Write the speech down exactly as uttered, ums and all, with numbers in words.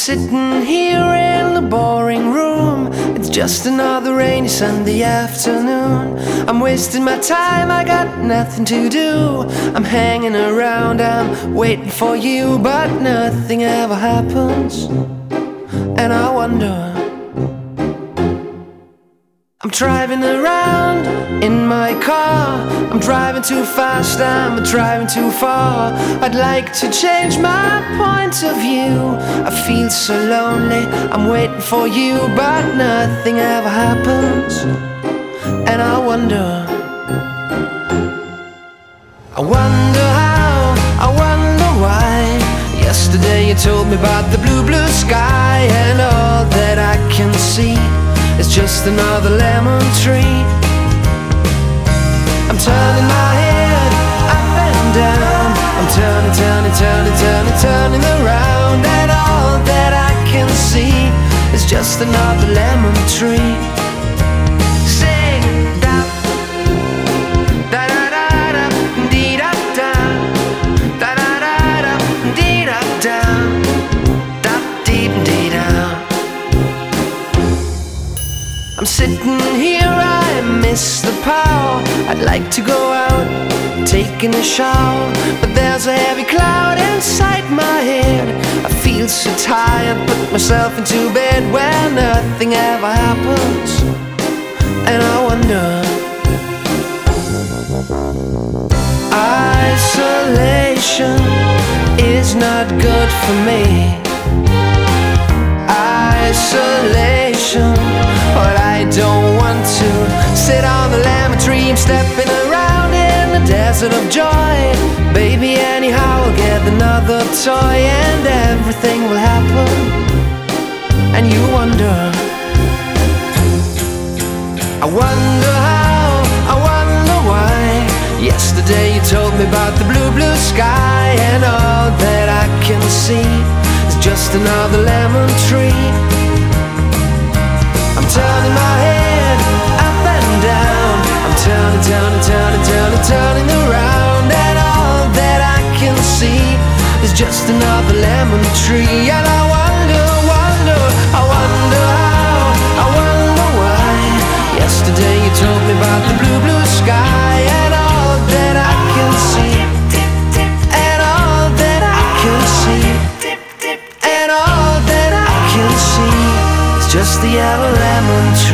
sitting here in the boring room. It's just another rainy Sunday afternoon. I'm wasting my time, I got nothing to do. I'm hanging around, I'm waiting for you, but nothing ever happens. And I wonder, I'm driving around in my car. I'm driving too fast, I'm driving too far. I'd like to change my point of view. I feel so lonely, I'm waiting for you, but nothing ever happens. And I wonder, I wonder how, I wonder why. Yesterday you told me about the blue, blue sky, and all that I can see it's just another lemon tree. I'm turning my head up and down. I'm turning, turning, turning, turning, turning around, and all that I can see is just another lemon tree. Sing da da da da da dee da da da da da da dee da da da dee dee da. I'm sitting here, I miss the power. I'd like to go out, taking a shower, but there's a heavy cloud inside my head. I feel so tired, put myself into bed where nothing ever happens. And I wonder, isolation is not good for me. Isolation, but I don't want to sit on the lemon tree. I'm stepping around in the desert of joy. Baby, anyhow I'll get another toy, and everything will happen. And you wonder, I wonder how, I wonder why. Yesterday you told me about the blue, blue sky, and all that I can see is just another lemon tree. I'm turning my head up and down. I'm turning, turning, turning, turning, turning around, and all that I can see is just another lemon tree. And I wonder, wonder, I wonder how, I wonder why. Yesterday you told me about the blue, blue sky, and all that I can see, and all that I can see, and all that I can see, just the yellow lemon tree.